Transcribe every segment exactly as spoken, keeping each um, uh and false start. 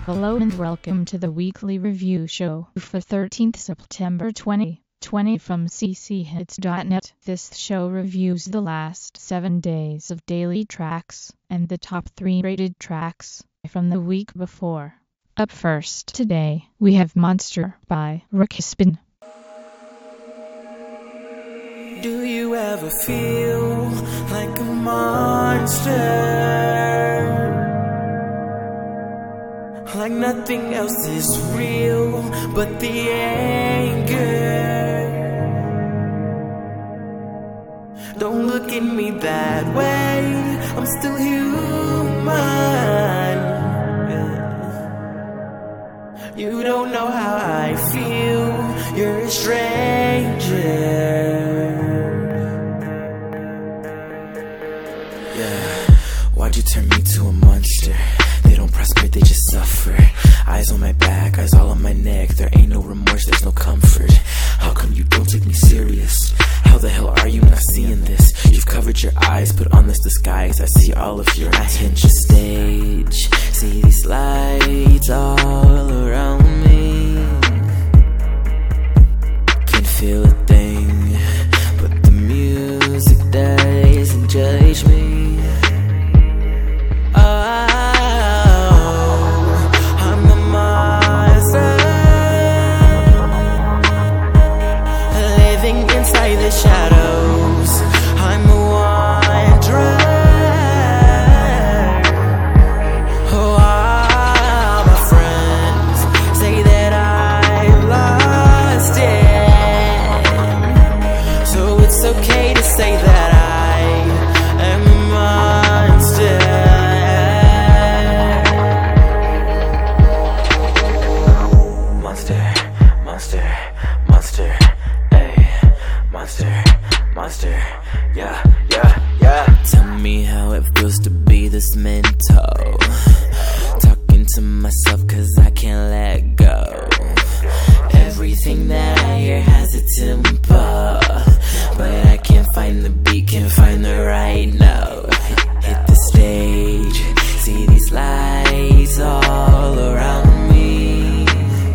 Hello and welcome to the weekly review show for thirteenth September twenty twenty from c c hits dot net. This show reviews the last seven days of daily tracks and the top three rated tracks from the week before. Up first today, we have Monster by Rickspin. Do you ever feel like a monster? Like nothing else is real but the anger. Don't look at me that way, I'm still human. You don't know how I feel, you're a stranger. Yeah, why'd you turn me to a monster? They don't prosper, they just suffer. Eyes on my back, eyes all on my neck. There ain't no remorse, there's no comfort. How come you don't take me serious? How the hell are you not seeing this? You've covered your eyes, put on this disguise. I see all of your attention stage. See these lights all around me. Can't feel a thing, but the music doesn't judge me. The shadows, I'm a wanderer. Oh, all my friends say that I lost it, so it's okay to say that I am a monster. Monster, monster, monster. Monster, monster, yeah, yeah, yeah. Tell me how it feels to be this mental. Talking to myself cause I can't let go. Everything that I hear has a tempo, but I can't find the beat, can't find the right note. Hit the stage, see these lights all around me.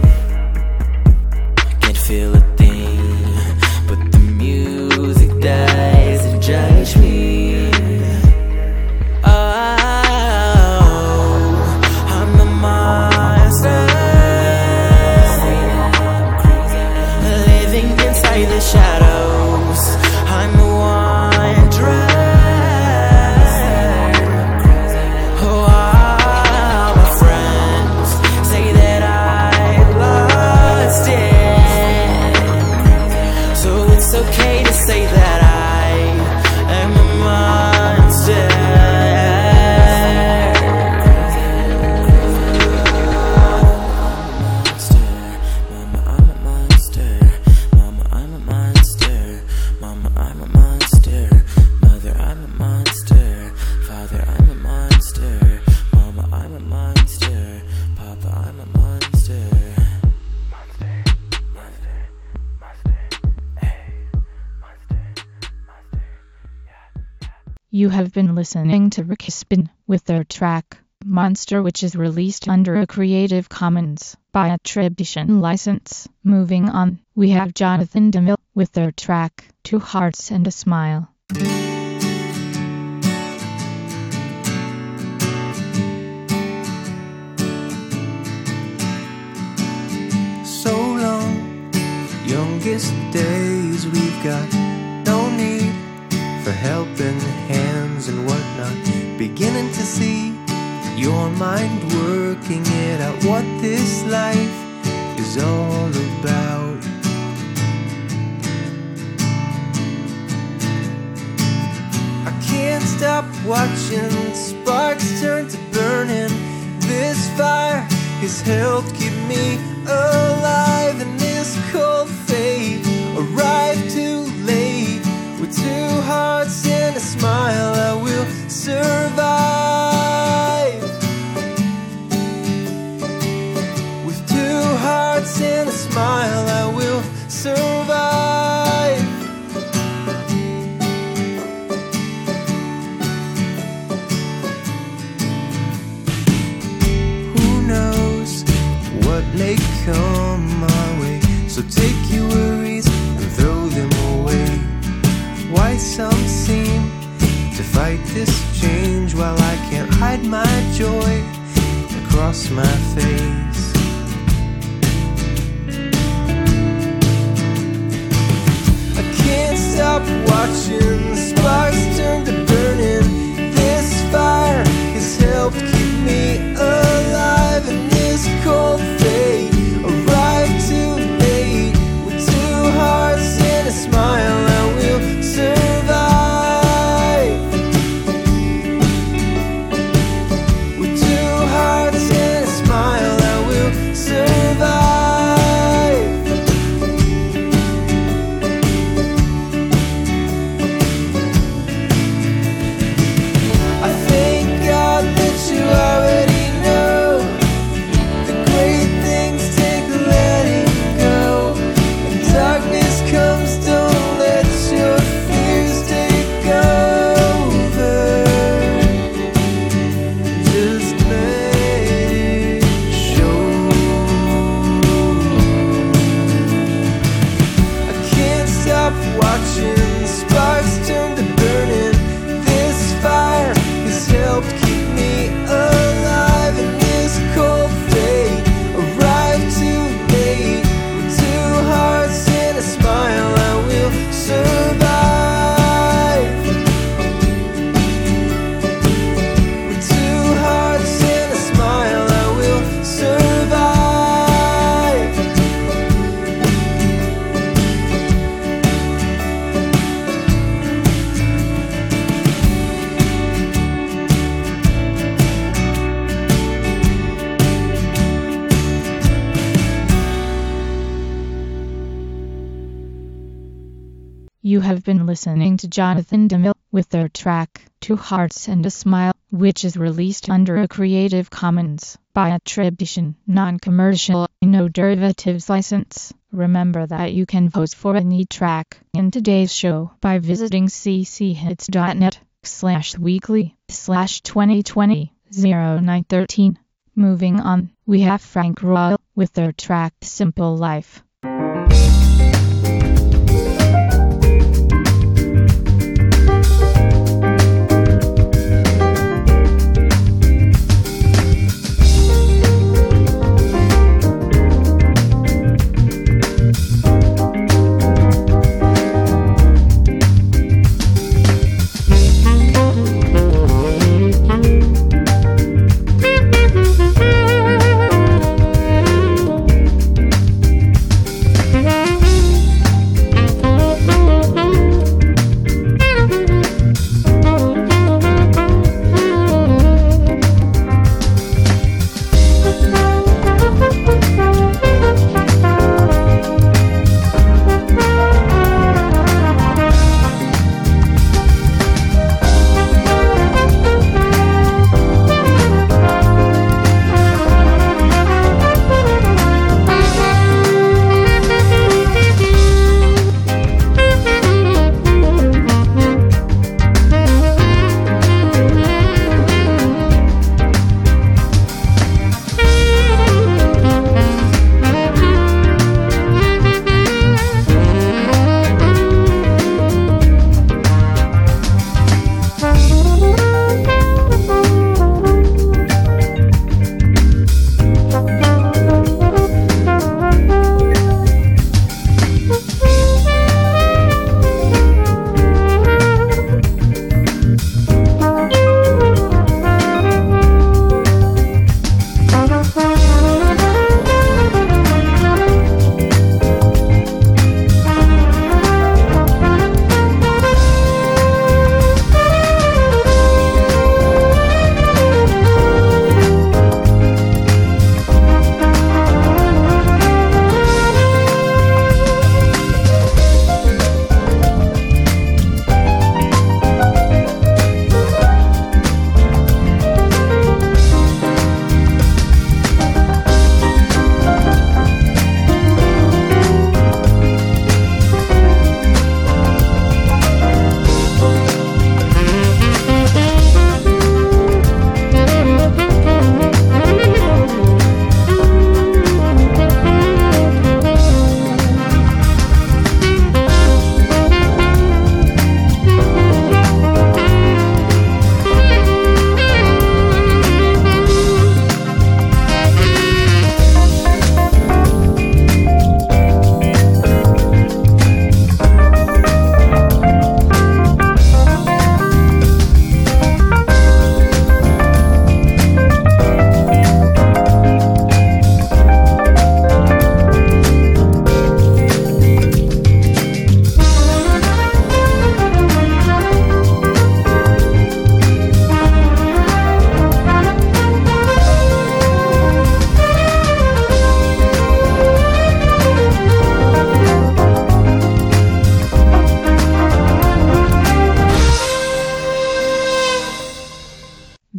Can't feel a thing, doesn't judge me. Oh, I'm the monster, living inside the shadows. I'm the wanderer. Oh, all my friends say that I lost it, so it's okay to say that You have been listening to Rickspin with their track, Monster, which is released under a Creative Commons by attribution license. Moving on, we have Jonathan DeMille with their track, Two Hearts and a Smile. So long, youngest days, we've got no need for helping hands and whatnot. Beginning to see your mind working it out, what this life is all about. I can't stop watching sparks turn to burning. This fire has helped keep me alive, and this cold fate arrived too late. With two hearts and a smile, I will survive. With two hearts and a smile, I will survive. Who knows some seem to fight this change, while I can't hide my joy across my face. I can't stop watching the sparks turn to burning. This fire has helped keep me alive, and this cold fate arrived too late. With two hearts and a smile, I will survive. With two hearts and a smile, I will survive. I thank God that you already know the great things take letting go. When darkness comes, don't let your fears take over. Just let it show. I can't stop watching the sparks turn to burning. This fire has helped keep me alive, and this cold fate arrived too late. With two hearts and a smile, I will survive. With two hearts and a smile, I will survive. You have been listening to Jonathan DeMille with their track, Two Hearts and a Smile, which is released under a Creative Commons by attribution, non-commercial, no derivatives license. Remember that you can vote for any track in today's show by visiting cchits.net slash weekly slash 2020 0913. Moving on, we have Frank Royal with their track Simple Life.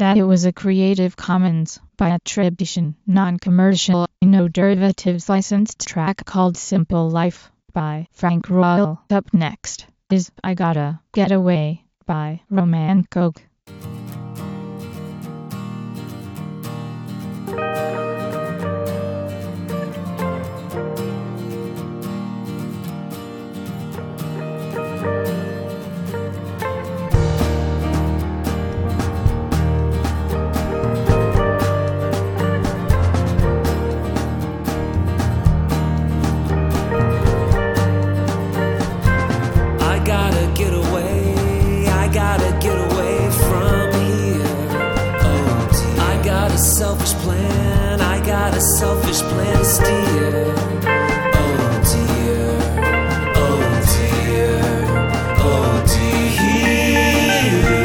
that it was a Creative Commons by attribution, non-commercial, no derivatives licensed track called Simple Life by Frank Royal. Up next is I Gotta Get Away by Roman Coke. Selfish plan, I got a selfish plan to steer. Oh dear, oh dear, oh dear.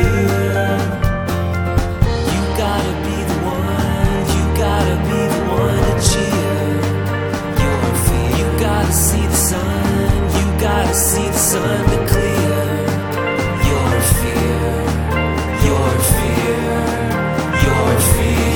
You gotta be the one, you gotta be the one to cheer your fear. You gotta see the sun, you gotta see the sun to clear your fear, your fear, your fear.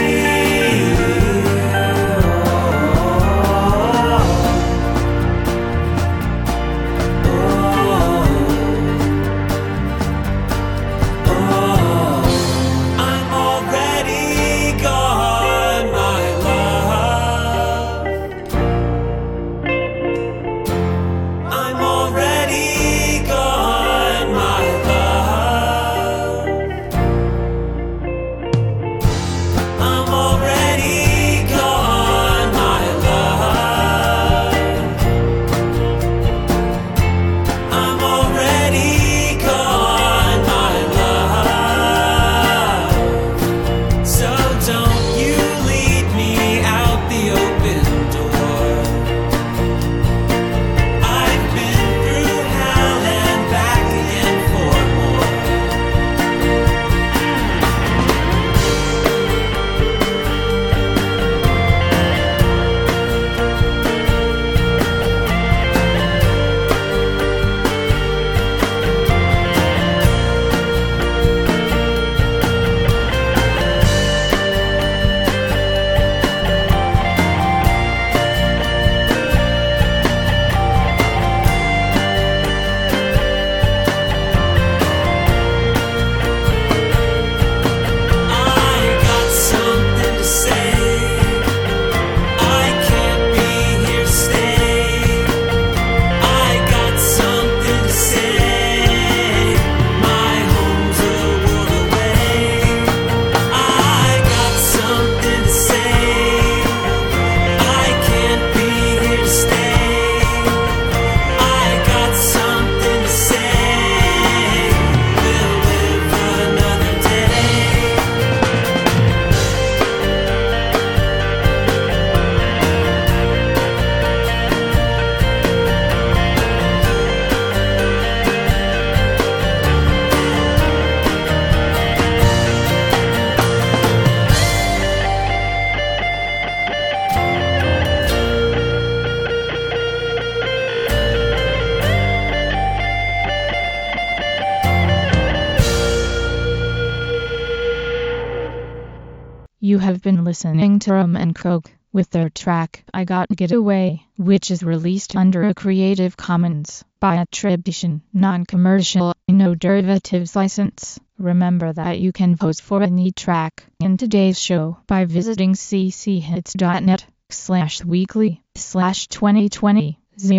You have been listening to Roman Coke with their track I Gotta Get Away, which is released under a Creative Commons by attribution, non-commercial, no derivatives license. Remember that you can vote for any track in today's show by visiting cchits.net slash weekly slash 2020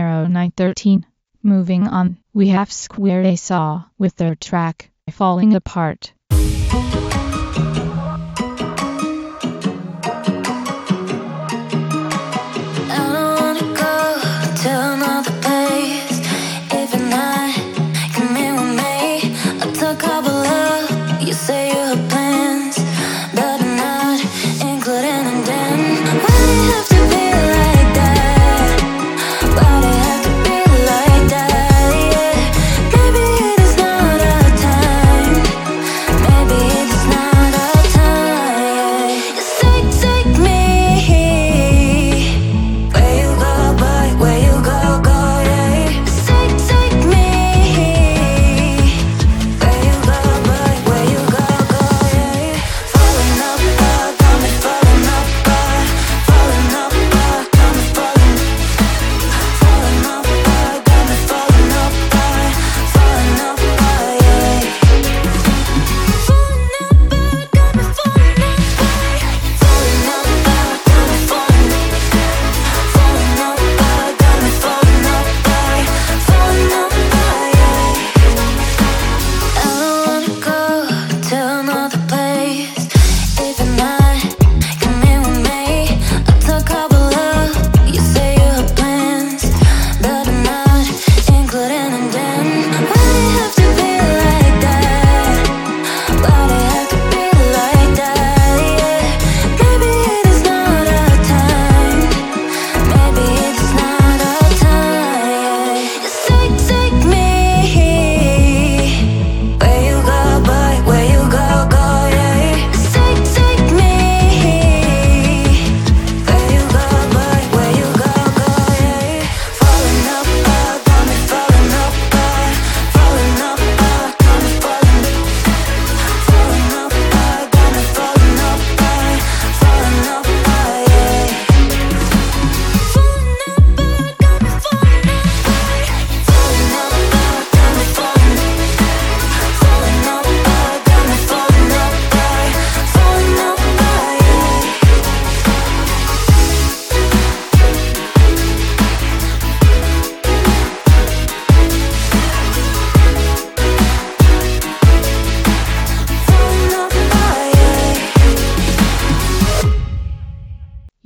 0913. Moving on, we have Square Saw with their track Falling Apart. Where you go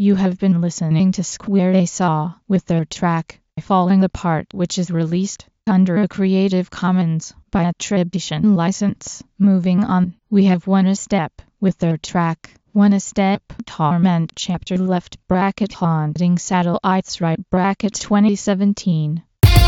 You have been listening to Square A Saw with their track, Falling Apart, which is released under a Creative Commons by attribution license. Moving on, we have One A Step with their track, One A Step, Torment Chapter Left bracket Haunting Satellites Right bracket twenty seventeen.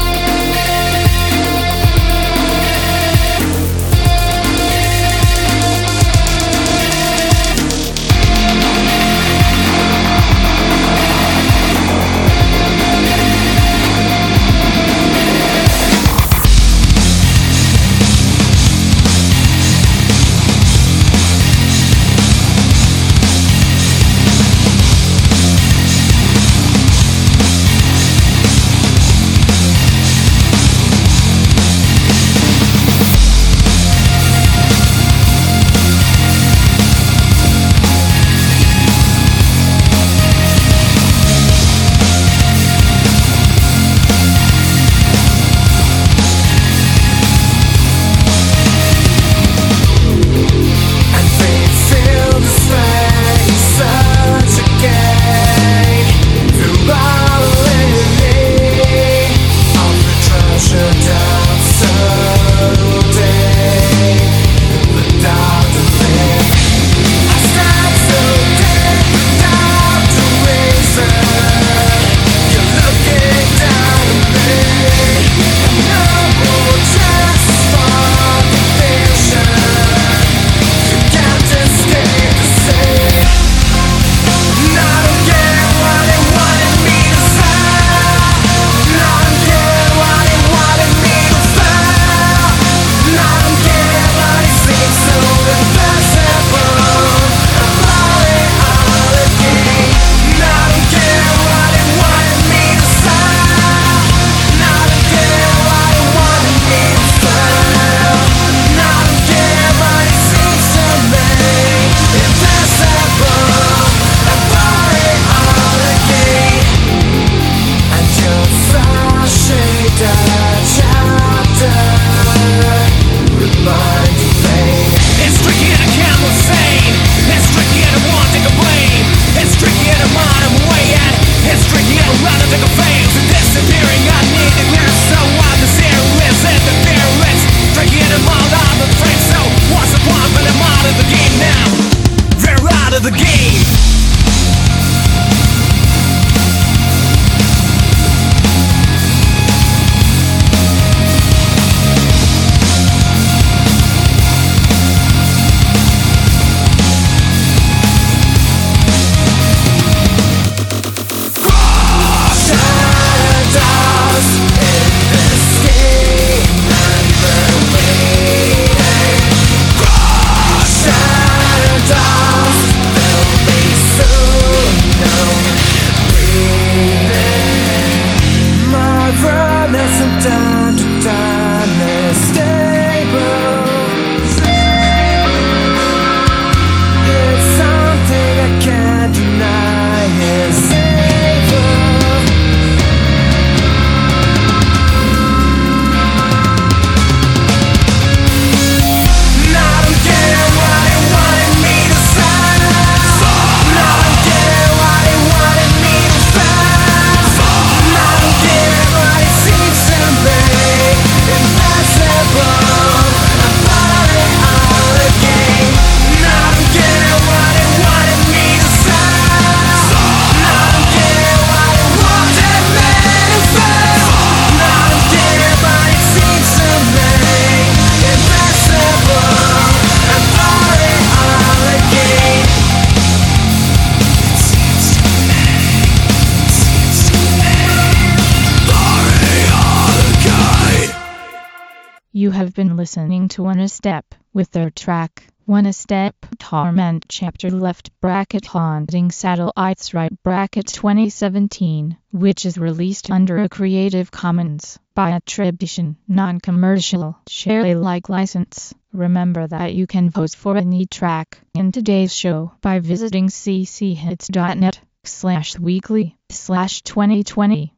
You have been listening to One A Step with their track, One A Step, Torment Chapter Left bracket Haunting Satellites Right bracket twenty seventeen, which is released under a Creative Commons by attribution, non-commercial, share Alike license. Remember that you can vote for any track in today's show by visiting cchits.net slash weekly slash 2020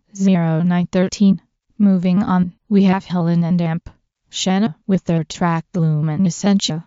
0913. Moving on, we have Helen and Amp Shenna with their track Luminescentia.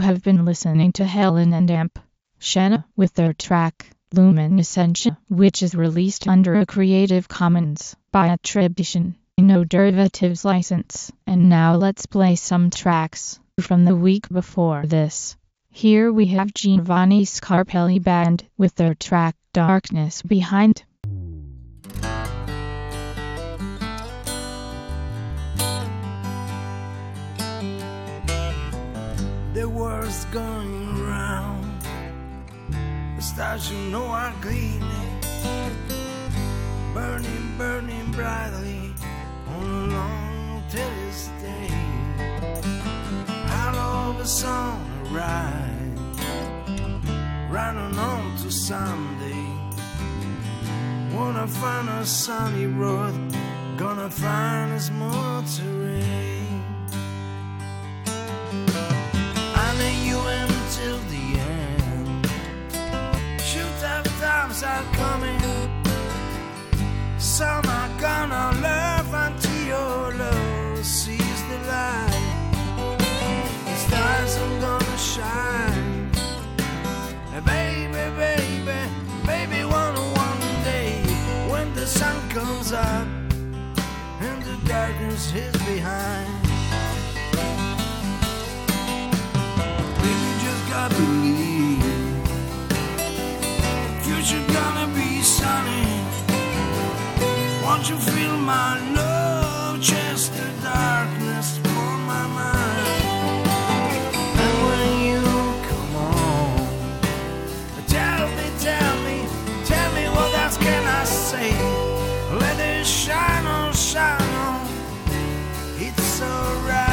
have been listening to Helen and Amp Shanna with their track Luminescentia, which is released under a Creative Commons by Attribution, no derivatives license. And now let's play some tracks from the week before this. Here we have Giovanni Scarpelli Band with their track Darkness Behind. The world's going round, the stars you know are gleaming, burning, burning brightly on a long till this day. Out of a song arrive, running on to Sunday. Wanna find a sunny road, gonna find a small terrain. You until the end. Shoot up times are coming. Some are gonna love until your love sees the light. The stars are gonna shine. Baby, baby, baby, one one day when the sun comes up and the darkness is behind. I believe future gonna be sunny. Won't you feel my love, chase the darkness from my mind. And when you come on, tell me, tell me, tell me what else can I say? Let it shine on, shine on. It's alright.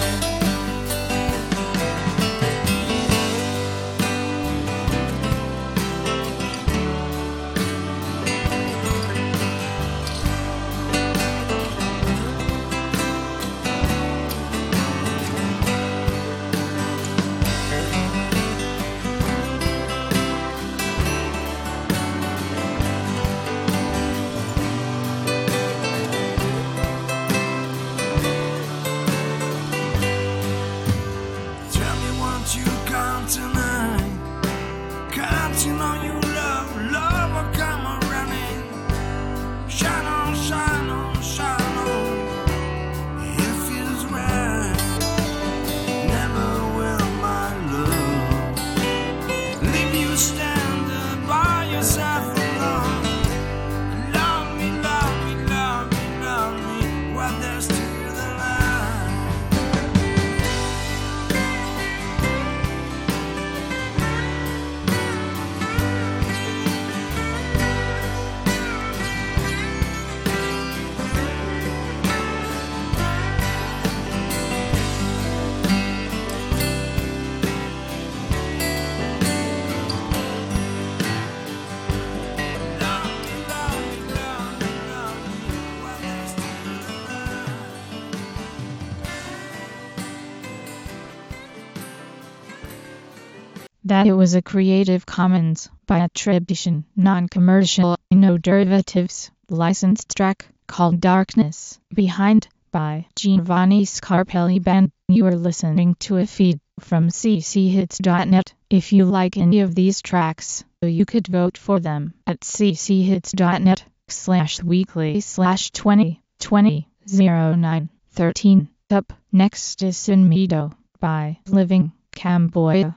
That it was a Creative Commons by Attribution, non-commercial, no derivatives, licensed track called Darkness Behind by Giovanni Scarpelli Band. You are listening to a feed from c c hits dot net. If you like any of these tracks, you could vote for them at c c hits dot net slash weekly slash twenty twenty oh nine thirteen. Up next is Sin Miedo by Living Camboya.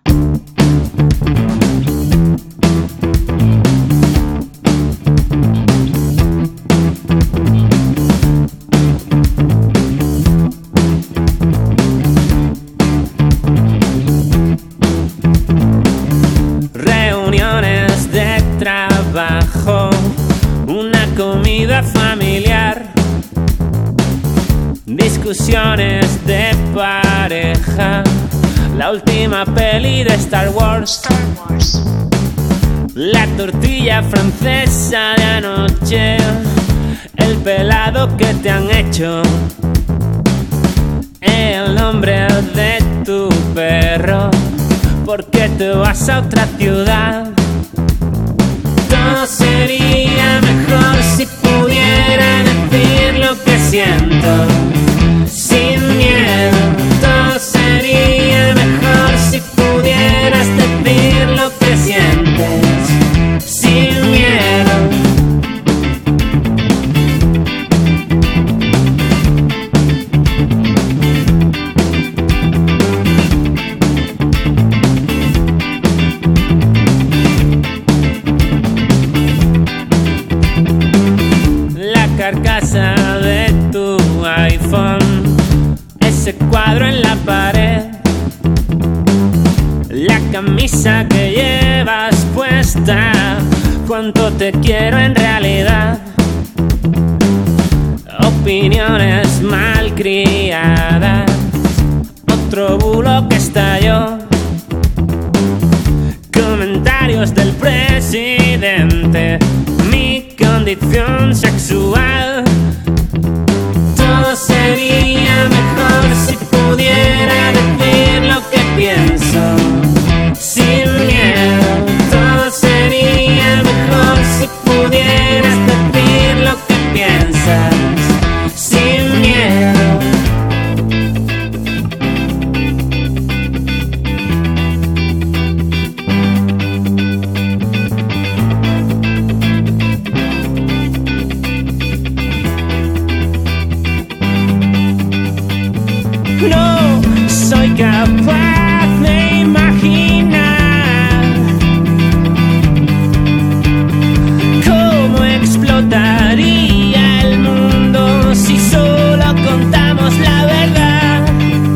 Reuniones de trabajo, una comida familiar, discusiones de pareja, la última peli de Star Wars, Star Wars, la tortilla francesa de anoche, el pelado que te han hecho, el nombre de tu perro, porque te vas a otra ciudad. Todo sería mejor si pudiera decir lo que siento sin miedo. Todo sería mejor si pudiera camisa que llevas puesta, cuánto te quiero en realidad. Opiniones malcriadas, otro bulo que estalló. Comentarios del presidente, mi condición sexual. Todo sería mejor si pudiera decir lo que pienso sin miedo. Todo sería mejor si pudieras decir lo que piensas sin miedo. No soy capaz de imaginar cómo explotaría el mundo si solo contamos la verdad.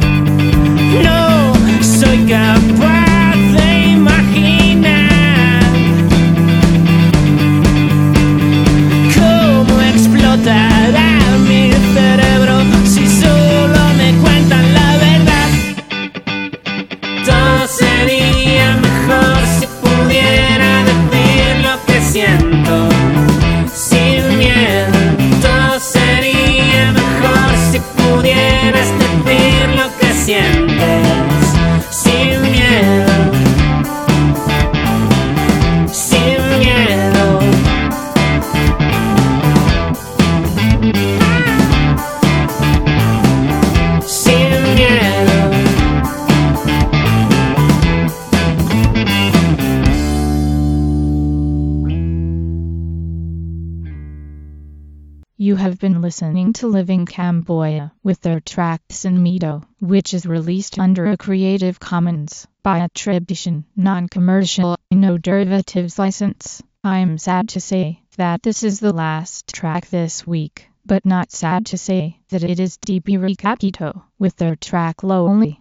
No soy capaz de imaginar cómo explotará mi cerebro si solo me cuentan la verdad. Todo sería mejor si pudiera decir lo que siento sin miedo. Todo sería mejor si pudieras decir lo que sientes sin miedo. Sin miedo. Sin miedo. You have been listening to Living Cambodia with their track Sin Miedo, which is released under a Creative Commons by attribution, non-commercial, no derivatives license. I'm sad to say that this is the last track this week, but not sad to say that it is D P Recapito with their track Lonely.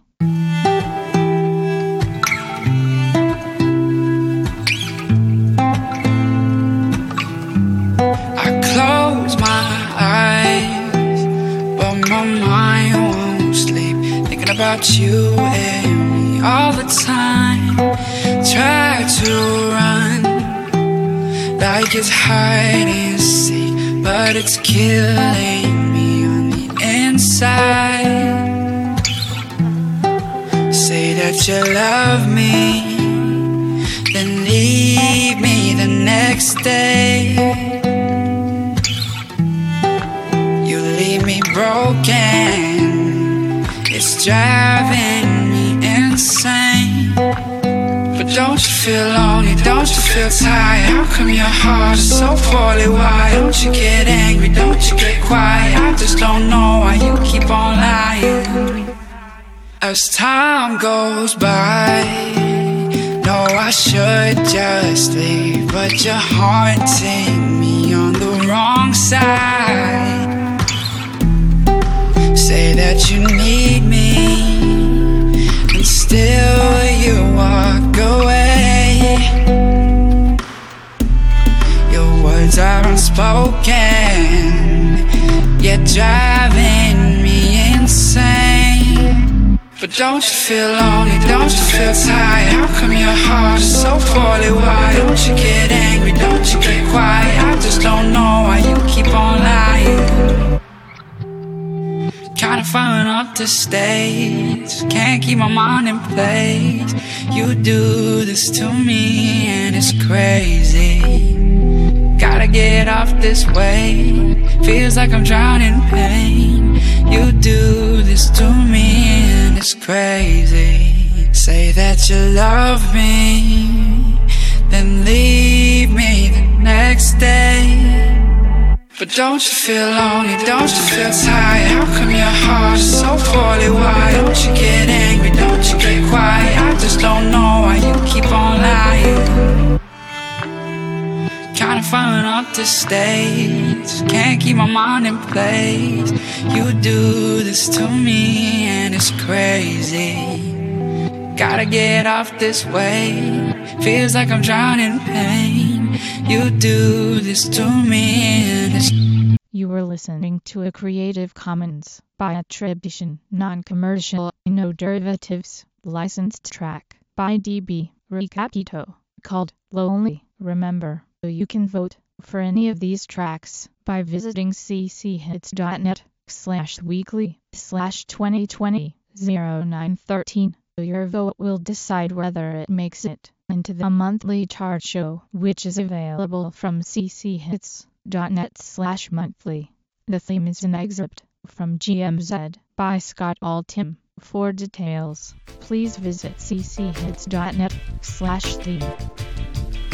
I close my eyes, but my mind won't sleep. Thinking about you and me all the time. Try to run like it's hide and seek, but it's killing me on the inside. Say that you love me, then leave me the next day. You leave me broken, it's driving me insane. But don't you feel lonely, don't you feel tired? How come your heart is so poorly wired? Don't you get angry, don't you get quiet? I just don't know why you keep on lying. As time goes by, no, I should just leave, but you're haunting me on the wrong side. Say that you need me, and still you walk away. Your words are unspoken, yet driving me insane. But don't you feel lonely, don't you feel tired? How come your heart is so poorly wired? Don't you get angry, don't you get quiet? I just don't know why you keep on lying. Kinda falling off the stage, can't keep my mind in place. You do this to me and it's crazy. Gotta get off this way, feels like I'm drowning in pain. You do this to me and it's crazy. Say that you love me, then leave me the next day. But don't you feel lonely, don't you feel tired? How come your heart is so poorly wired? Don't you get angry, don't you get quiet? I just don't know why you keep on lying. Kinda falling off the stage, can't keep my mind in place. You do this to me and it's crazy. Gotta get off this way. Feels like I'm drowning in pain. You do this to me and it's... You were listening to a Creative Commons by attribution, non-commercial, no derivatives, licensed track by D B Recapito called Lonely. Remember, you can vote for any of these tracks by visiting cchits.net slash weekly slash 2020 0913. Your vote will decide whether it makes it into the monthly chart show, which is available from cchits.net slash monthly. The theme is an excerpt from G M Z by Scott Altham. For details, please visit cchits.net slash theme.